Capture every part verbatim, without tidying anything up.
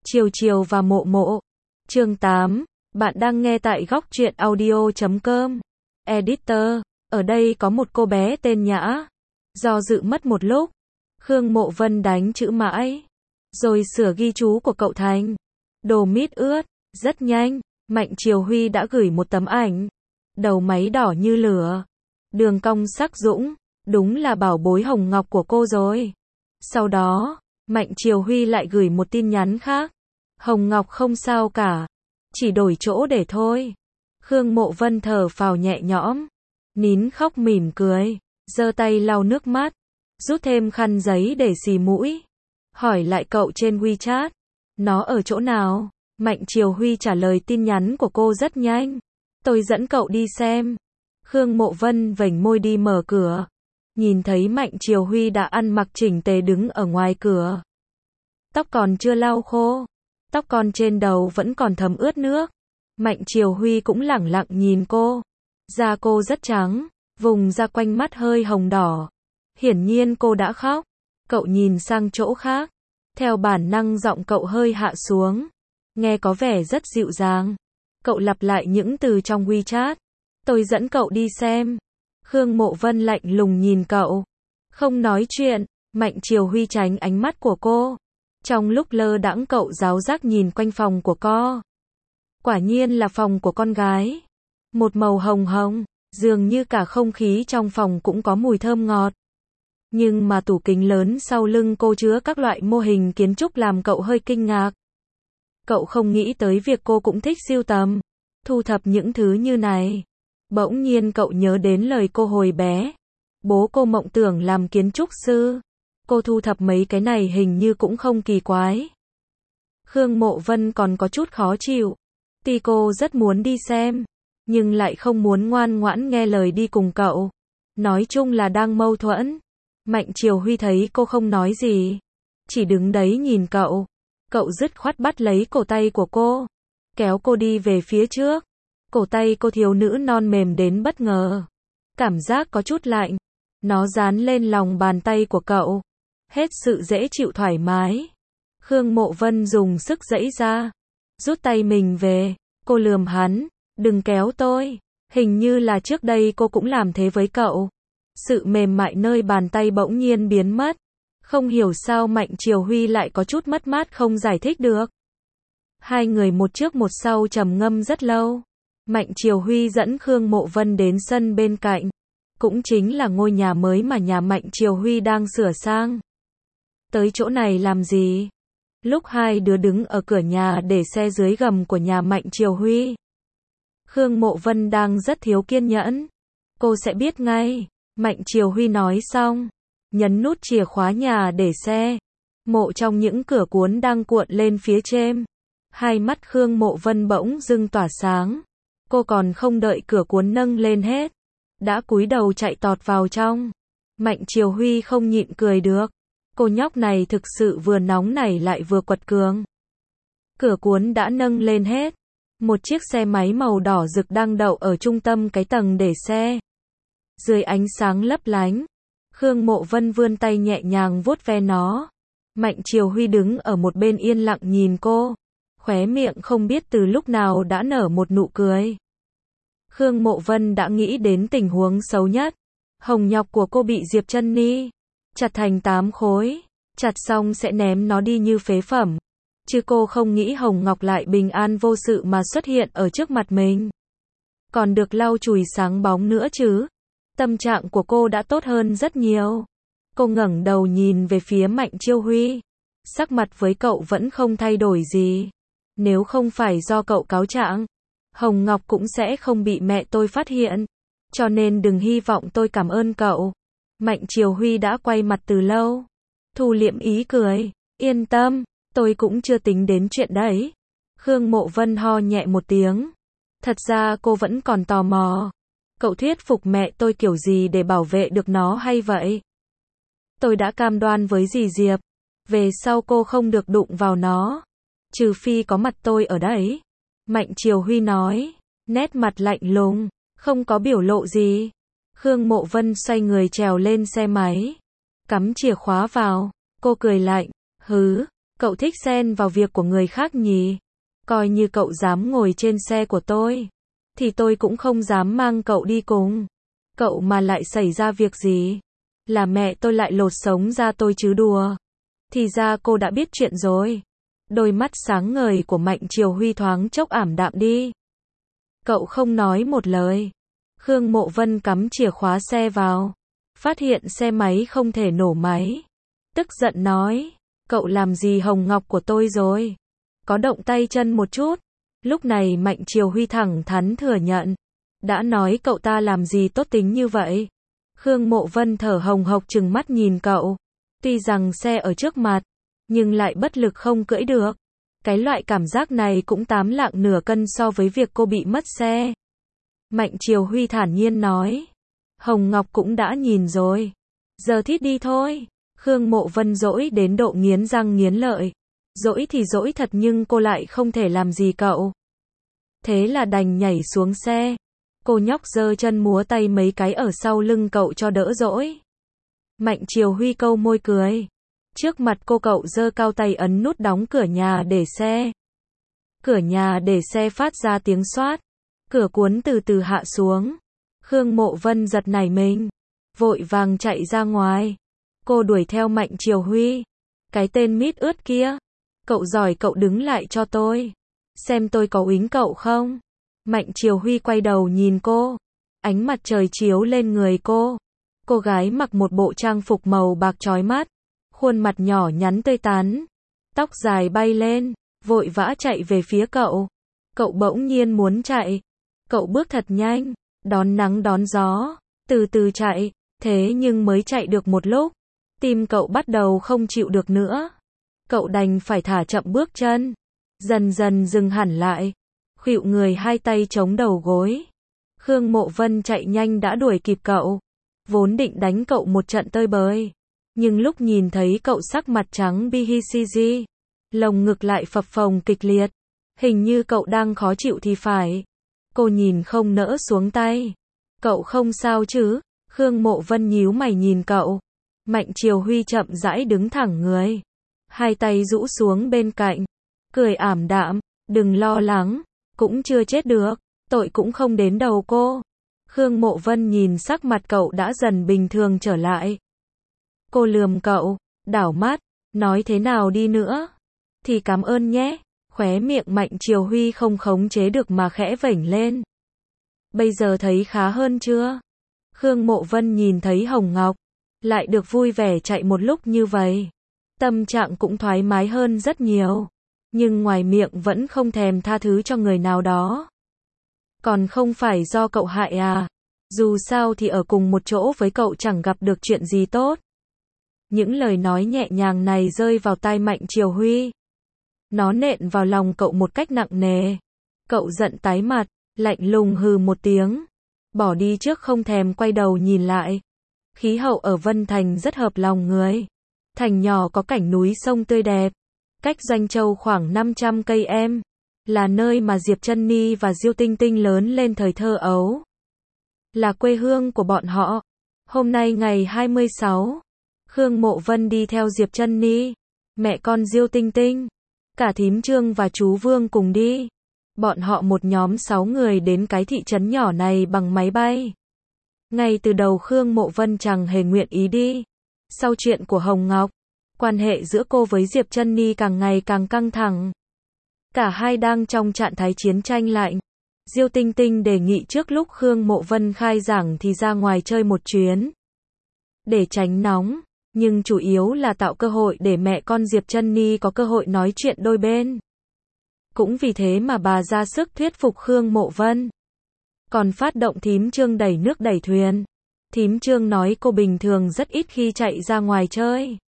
Chiều chiều và mộ mộ. Chương tám. Bạn đang nghe tại góc truyện audio chấm com. Editor. Ở đây có một cô bé tên Nhã. Do dự mất một lúc. Khương Mộ Vân đánh chữ mãi. Rồi sửa ghi chú của cậu thành. Đồ mít ướt. Rất nhanh. Mạnh Triều Huy đã gửi một tấm ảnh. Đầu máy đỏ như lửa. Đường cong sắc dũng. Đúng là bảo bối hồng ngọc của cô rồi. Sau đó, Mạnh Triều Huy lại gửi một tin nhắn khác. Hồng Ngọc không sao cả. Chỉ đổi chỗ để thôi. Khương Mộ Vân thở phào nhẹ nhõm. Nín khóc mỉm cười. Giơ tay lau nước mắt. Rút thêm khăn giấy để xì mũi. Hỏi lại cậu trên WeChat. Nó ở chỗ nào? Mạnh Triều Huy trả lời tin nhắn của cô rất nhanh. Tôi dẫn cậu đi xem. Khương Mộ Vân vểnh môi đi mở cửa. Nhìn thấy Mạnh Triều Huy đã ăn mặc chỉnh tề đứng ở ngoài cửa. Tóc còn chưa lau khô. Tóc con trên đầu vẫn còn thấm ướt nước. Mạnh Triều Huy cũng lẳng lặng nhìn cô. Da cô rất trắng, vùng da quanh mắt hơi hồng đỏ. Hiển nhiên cô đã khóc. Cậu nhìn sang chỗ khác. Theo bản năng giọng cậu hơi hạ xuống. Nghe có vẻ rất dịu dàng. Cậu lặp lại những từ trong WeChat. Tôi dẫn cậu đi xem. Khương Mộ Vân lạnh lùng nhìn cậu. Không nói chuyện. Mạnh Triều Huy tránh ánh mắt của cô. Trong lúc lơ đãng cậu giáo giác nhìn quanh phòng của cô. Quả nhiên là phòng của con gái. Một màu hồng hồng. Dường như cả không khí trong phòng cũng có mùi thơm ngọt. Nhưng mà tủ kính lớn sau lưng cô chứa các loại mô hình kiến trúc làm cậu hơi kinh ngạc. Cậu không nghĩ tới việc cô cũng thích sưu tầm, thu thập những thứ như này. Bỗng nhiên cậu nhớ đến lời cô hồi bé. Bố cô mộng tưởng làm kiến trúc sư. Cô thu thập mấy cái này hình như cũng không kỳ quái. Khương Mộ Vân còn có chút khó chịu. Tuy cô rất muốn đi xem, nhưng lại không muốn ngoan ngoãn nghe lời đi cùng cậu. Nói chung là đang mâu thuẫn. Mạnh Triều Huy thấy cô không nói gì. Chỉ đứng đấy nhìn cậu. Cậu dứt khoát bắt lấy cổ tay của cô. Kéo cô đi về phía trước. Cổ tay cô thiếu nữ non mềm đến bất ngờ. Cảm giác có chút lạnh. Nó dán lên lòng bàn tay của cậu. Hết sự dễ chịu thoải mái. Khương Mộ Vân dùng sức giãy ra. Rút tay mình về. Cô lườm hắn. Đừng kéo tôi. Hình như là trước đây cô cũng làm thế với cậu. Sự mềm mại nơi bàn tay bỗng nhiên biến mất. Không hiểu sao Mạnh Triều Huy lại có chút mất mát không giải thích được. Hai người một trước một sau trầm ngâm rất lâu. Mạnh Triều Huy dẫn Khương Mộ Vân đến sân bên cạnh. Cũng chính là ngôi nhà mới mà nhà Mạnh Triều Huy đang sửa sang. Tới chỗ này làm gì? Lúc hai đứa đứng ở cửa nhà để xe dưới gầm của nhà Mạnh Triều Huy. Khương Mộ Vân đang rất thiếu kiên nhẫn. Cô sẽ biết ngay. Mạnh Triều Huy nói xong. Nhấn nút chìa khóa nhà để xe. Mộ trong những cửa cuốn đang cuộn lên phía trên. Hai mắt Khương Mộ Vân bỗng dưng tỏa sáng. Cô còn không đợi cửa cuốn nâng lên hết. Đã cúi đầu chạy tọt vào trong. Mạnh Triều Huy không nhịn cười được. Cô nhóc này thực sự vừa nóng nảy lại vừa quật cường. Cửa cuốn đã nâng lên hết. Một chiếc xe máy màu đỏ rực đang đậu ở trung tâm cái tầng để xe. Dưới ánh sáng lấp lánh. Khương Mộ Vân vươn tay nhẹ nhàng vuốt ve nó. Mạnh Triều Huy đứng ở một bên yên lặng nhìn cô. Khóe miệng không biết từ lúc nào đã nở một nụ cười. Khương Mộ Vân đã nghĩ đến tình huống xấu nhất. Hồng nhọc của cô bị Diệp Chân Ni chặt thành tám khối. Chặt xong sẽ ném nó đi như phế phẩm. Chứ cô không nghĩ Hồng Ngọc lại bình an vô sự mà xuất hiện ở trước mặt mình. Còn được lau chùi sáng bóng nữa chứ. Tâm trạng của cô đã tốt hơn rất nhiều. Cô ngẩng đầu nhìn về phía Mạnh Triều Huy. Sắc mặt với cậu vẫn không thay đổi gì. Nếu không phải do cậu cáo trạng, Hồng Ngọc cũng sẽ không bị mẹ tôi phát hiện. Cho nên đừng hy vọng tôi cảm ơn cậu. Mạnh Triều Huy đã quay mặt từ lâu. Thu liệm ý cười. Yên tâm, tôi cũng chưa tính đến chuyện đấy. Khương Mộ Vân ho nhẹ một tiếng. Thật ra cô vẫn còn tò mò. Cậu thuyết phục mẹ tôi kiểu gì để bảo vệ được nó hay vậy? Tôi đã cam đoan với dì Diệp. Về sau cô không được đụng vào nó. Trừ phi có mặt tôi ở đấy. Mạnh Triều Huy nói. Nét mặt lạnh lùng. Không có biểu lộ gì. Khương Mộ Vân xoay người trèo lên xe máy. Cắm chìa khóa vào. Cô cười lạnh. Hứ. Cậu thích xen vào việc của người khác nhỉ? Coi như cậu dám ngồi trên xe của tôi, thì tôi cũng không dám mang cậu đi cùng. Cậu mà lại xảy ra việc gì, là mẹ tôi lại lột sống ra tôi chứ đùa. Thì ra cô đã biết chuyện rồi. Đôi mắt sáng ngời của Mạnh Triều Huy thoáng chốc ảm đạm đi. Cậu không nói một lời. Khương Mộ Vân cắm chìa khóa xe vào, phát hiện xe máy không thể nổ máy. Tức giận nói, cậu làm gì hồng ngọc của tôi rồi? Có động tay chân một chút. Lúc này Mạnh Triều Huy thẳng thắn thừa nhận. Đã nói cậu ta làm gì tốt tính như vậy? Khương Mộ Vân thở hồng hộc trừng mắt nhìn cậu. Tuy rằng xe ở trước mặt, nhưng lại bất lực không cưỡi được. Cái loại cảm giác này cũng tám lạng nửa cân so với việc cô bị mất xe. Mạnh Triều Huy thản nhiên nói. Hồng Ngọc cũng đã nhìn rồi. Giờ thít đi thôi. Khương Mộ Vân dỗi đến độ nghiến răng nghiến lợi. Dỗi thì dỗi thật nhưng cô lại không thể làm gì cậu. Thế là đành nhảy xuống xe. Cô nhóc giơ chân múa tay mấy cái ở sau lưng cậu cho đỡ dỗi. Mạnh Triều Huy câu môi cười. Trước mặt cô cậu giơ cao tay ấn nút đóng cửa nhà để xe. Cửa nhà để xe phát ra tiếng xoát. Cửa cuốn từ từ hạ xuống. Khương Mộ Vân giật nảy mình, vội vàng chạy ra ngoài. Cô đuổi theo Mạnh Triều Huy. Cái tên mít ướt kia. Cậu giỏi cậu đứng lại cho tôi. Xem tôi có uýnh cậu không? Mạnh Triều Huy quay đầu nhìn cô. Ánh mặt trời chiếu lên người cô. Cô gái mặc một bộ trang phục màu bạc chói mắt. Khuôn mặt nhỏ nhắn tươi tắn. Tóc dài bay lên, vội vã chạy về phía cậu. Cậu bỗng nhiên muốn chạy. Cậu bước thật nhanh, đón nắng đón gió, từ từ chạy. Thế nhưng mới chạy được một lúc, tim cậu bắt đầu không chịu được nữa. Cậu đành phải thả chậm bước chân. Dần dần dừng hẳn lại. Khuỵu người hai tay chống đầu gối. Khương Mộ Vân chạy nhanh đã đuổi kịp cậu. Vốn định đánh cậu một trận tơi bời. Nhưng lúc nhìn thấy cậu sắc mặt trắng bhi, lồng ngực lại phập phồng kịch liệt. Hình như cậu đang khó chịu thì phải. Cô nhìn không nỡ xuống tay. Cậu không sao chứ? Khương Mộ Vân nhíu mày nhìn cậu. Mạnh Triều Huy chậm rãi đứng thẳng người. Hai tay rũ xuống bên cạnh. Cười ảm đạm. Đừng lo lắng. Cũng chưa chết được. Tội cũng không đến đầu cô. Khương Mộ Vân nhìn sắc mặt cậu đã dần bình thường trở lại. Cô lườm cậu, đảo mắt, nói thế nào đi nữa? Thì cảm ơn nhé. Khóe miệng Mạnh Triều Huy không khống chế được mà khẽ vểnh lên. Bây giờ thấy khá hơn chưa? Khương Mộ Vân nhìn thấy Hồng Ngọc, lại được vui vẻ chạy một lúc như vậy. Tâm trạng cũng thoải mái hơn rất nhiều. Nhưng ngoài miệng vẫn không thèm tha thứ cho người nào đó. Còn không phải do cậu hại à? Dù sao thì ở cùng một chỗ với cậu chẳng gặp được chuyện gì tốt. Những lời nói nhẹ nhàng này rơi vào tai Mạnh Triều Huy. Nó nện vào lòng cậu một cách nặng nề. Cậu giận tái mặt, lạnh lùng hừ một tiếng. Bỏ đi trước không thèm quay đầu nhìn lại. Khí hậu ở Vân Thành rất hợp lòng người. Thành nhỏ có cảnh núi sông tươi đẹp. Cách Doanh Châu khoảng năm trăm cây em. Là nơi mà Diệp Chân Ni và Diêu Tinh Tinh lớn lên thời thơ ấu. Là quê hương của bọn họ. Hôm nay ngày hai mươi sáu. Khương Mộ Vân đi theo Diệp Chân Ni, mẹ con Diêu Tinh Tinh, cả thím Trương và chú Vương cùng đi. Bọn họ một nhóm sáu người đến cái thị trấn nhỏ này bằng máy bay. Ngay từ đầu Khương Mộ Vân chẳng hề nguyện ý đi. Sau chuyện của Hồng Ngọc, quan hệ giữa cô với Diệp Chân Ni càng ngày càng căng thẳng. Cả hai đang trong trạng thái chiến tranh lạnh. Diêu Tinh Tinh đề nghị trước lúc Khương Mộ Vân khai giảng thì ra ngoài chơi một chuyến. Để tránh nóng. Nhưng chủ yếu là tạo cơ hội để mẹ con Diệp Chân Ni có cơ hội nói chuyện đôi bên. Cũng vì thế mà bà ra sức thuyết phục Khương Mộ Vân. Còn phát động thím Trương đẩy nước đẩy thuyền. Thím Trương nói cô bình thường rất ít khi chạy ra ngoài chơi.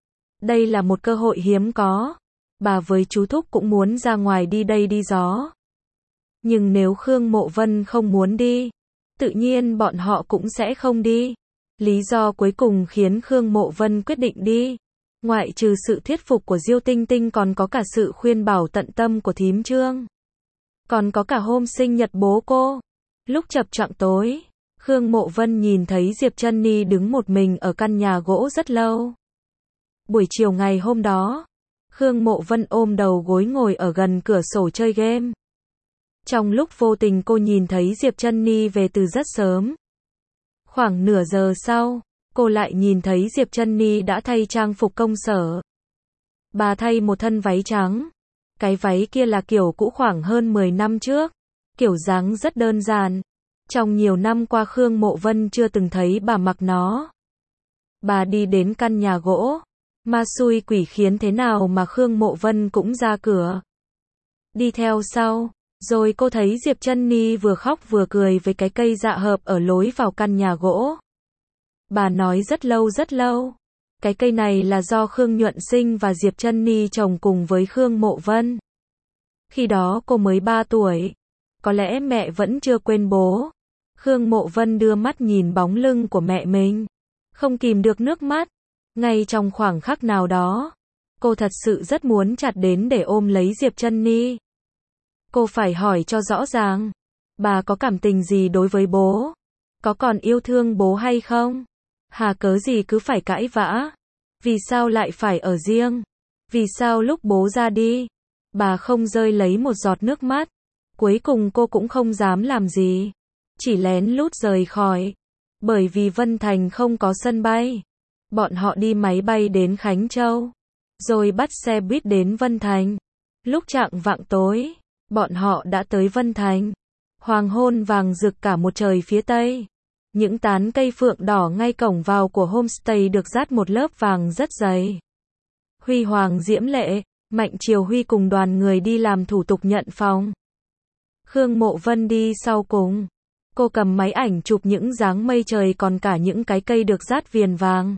Đây là một cơ hội hiếm có. Bà với chú Thúc cũng muốn ra ngoài đi đây đi gió. Nhưng nếu Khương Mộ Vân không muốn đi, tự nhiên bọn họ cũng sẽ không đi. Lý do cuối cùng khiến Khương Mộ Vân quyết định đi. Ngoại trừ sự thuyết phục của Diêu Tinh Tinh còn có cả sự khuyên bảo tận tâm của thím Trương. Còn có cả hôm sinh nhật bố cô. Lúc chập choạng tối, Khương Mộ Vân nhìn thấy Diệp Chân Ni đứng một mình ở căn nhà gỗ rất lâu. Buổi chiều ngày hôm đó, Khương Mộ Vân ôm đầu gối ngồi ở gần cửa sổ chơi game. Trong lúc vô tình cô nhìn thấy Diệp Chân Ni về từ rất sớm. Khoảng nửa giờ sau, cô lại nhìn thấy Diệp Chân Ni đã thay trang phục công sở. Bà thay một thân váy trắng. Cái váy kia là kiểu cũ khoảng hơn mười năm trước. Kiểu dáng rất đơn giản. Trong nhiều năm qua Khương Mộ Vân chưa từng thấy bà mặc nó. Bà đi đến căn nhà gỗ. Ma xui quỷ khiến thế nào mà Khương Mộ Vân cũng ra cửa. Đi theo sau. Rồi cô thấy Diệp Chân Ni vừa khóc vừa cười với cái cây dạ hợp ở lối vào căn nhà gỗ. Bà nói rất lâu rất lâu. Cái cây này là do Khương Nhuận Sinh và Diệp Chân Ni trồng cùng với Khương Mộ Vân. Khi đó cô mới ba tuổi. Có lẽ mẹ vẫn chưa quên bố. Khương Mộ Vân đưa mắt nhìn bóng lưng của mẹ mình. Không kìm được nước mắt. Ngay trong khoảng khắc nào đó, cô thật sự rất muốn chặt đến để ôm lấy Diệp Chân Ni. Cô phải hỏi cho rõ ràng. Bà có cảm tình gì đối với bố? Có còn yêu thương bố hay không? Hà cớ gì cứ phải cãi vã? Vì sao lại phải ở riêng? Vì sao lúc bố ra đi, bà không rơi lấy một giọt nước mắt? Cuối cùng cô cũng không dám làm gì. Chỉ lén lút rời khỏi. Bởi vì Vân Thành không có sân bay. Bọn họ đi máy bay đến Khánh Châu. Rồi bắt xe buýt đến Vân Thành. Lúc chạng vạng tối, bọn họ đã tới Vân Thành. Hoàng hôn vàng rực cả một trời phía tây. Những tán cây phượng đỏ ngay cổng vào của homestay được dát một lớp vàng rất dày. Huy hoàng diễm lệ, Mạnh Triều Huy cùng đoàn người đi làm thủ tục nhận phòng. Khương Mộ Vân đi sau cùng. Cô cầm máy ảnh chụp những dáng mây trời còn cả những cái cây được dát viền vàng.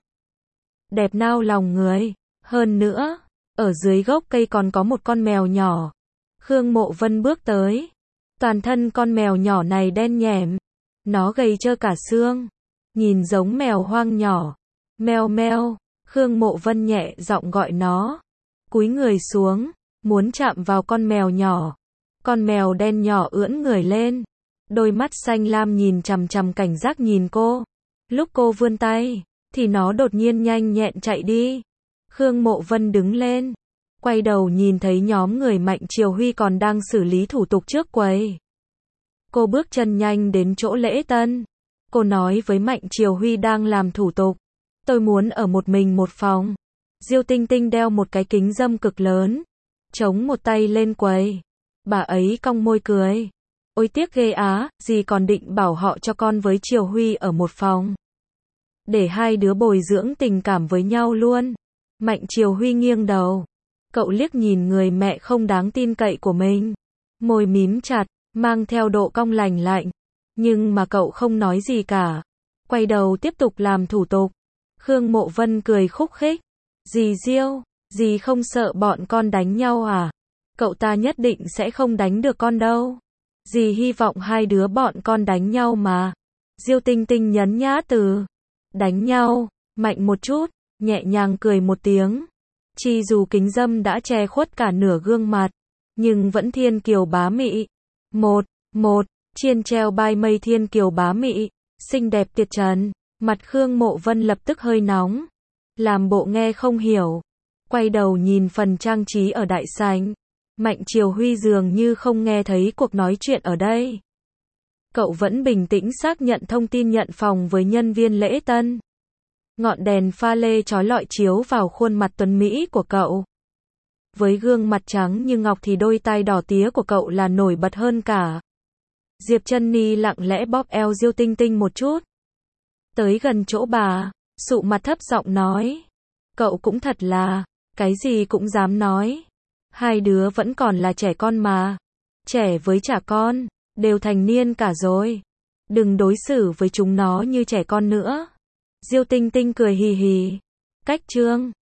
Đẹp nao lòng người. Hơn nữa, ở dưới gốc cây còn có một con mèo nhỏ. Khương Mộ Vân bước tới. Toàn thân con mèo nhỏ này đen nhẻm. Nó gầy trơ cả xương. Nhìn giống mèo hoang nhỏ. Meo meo. Khương Mộ Vân nhẹ giọng gọi nó. Cúi người xuống. Muốn chạm vào con mèo nhỏ. Con mèo đen nhỏ ưỡn người lên. Đôi mắt xanh lam nhìn chằm chằm cảnh giác nhìn cô. Lúc cô vươn tay, thì nó đột nhiên nhanh nhẹn chạy đi. Khương Mộ Vân đứng lên. Quay đầu nhìn thấy nhóm người Mạnh Triều Huy còn đang xử lý thủ tục trước quầy. Cô bước chân nhanh đến chỗ lễ tân. Cô nói với Mạnh Triều Huy đang làm thủ tục. Tôi muốn ở một mình một phòng. Diêu Tinh Tinh đeo một cái kính râm cực lớn. Chống một tay lên quầy. Bà ấy cong môi cười. Ôi tiếc ghê á, dì còn định bảo họ cho con với Triều Huy ở một phòng. Để hai đứa bồi dưỡng tình cảm với nhau luôn. Mạnh Triều Huy nghiêng đầu. Cậu liếc nhìn người mẹ không đáng tin cậy của mình. Môi mím chặt, mang theo độ cong lành lạnh. Nhưng mà cậu không nói gì cả. Quay đầu tiếp tục làm thủ tục. Khương Mộ Vân cười khúc khích. Dì Diêu, dì không sợ bọn con đánh nhau à? Cậu ta nhất định sẽ không đánh được con đâu. Dì hy vọng hai đứa bọn con đánh nhau mà. Diêu Tinh Tinh nhấn nhá từ. Đánh nhau, mạnh một chút, nhẹ nhàng cười một tiếng. Chi dù kính râm đã che khuất cả nửa gương mặt, nhưng vẫn thiên kiều bá mị. Một, một, chiên treo bai mây thiên kiều bá mị, xinh đẹp tuyệt trần. Mặt Khương Mộ Vân lập tức hơi nóng. Làm bộ nghe không hiểu. Quay đầu nhìn phần trang trí ở đại sảnh. Mạnh Triều Huy dường như không nghe thấy cuộc nói chuyện ở đây. Cậu vẫn bình tĩnh xác nhận thông tin nhận phòng với nhân viên lễ tân. Ngọn đèn pha lê chói lọi chiếu vào khuôn mặt tuấn mỹ của cậu. Với gương mặt trắng như ngọc thì đôi tai đỏ tía của cậu là nổi bật hơn cả. Diệp Chân Ni lặng lẽ bóp eo Diêu Tinh Tinh một chút. Tới gần chỗ bà, sụ mặt thấp giọng nói. Cậu cũng thật là, cái gì cũng dám nói. Hai đứa vẫn còn là trẻ con mà. Trẻ với chả con, đều thành niên cả rồi. Đừng đối xử với chúng nó như trẻ con nữa. Diêu Tinh Tinh cười hì hì. Cách chương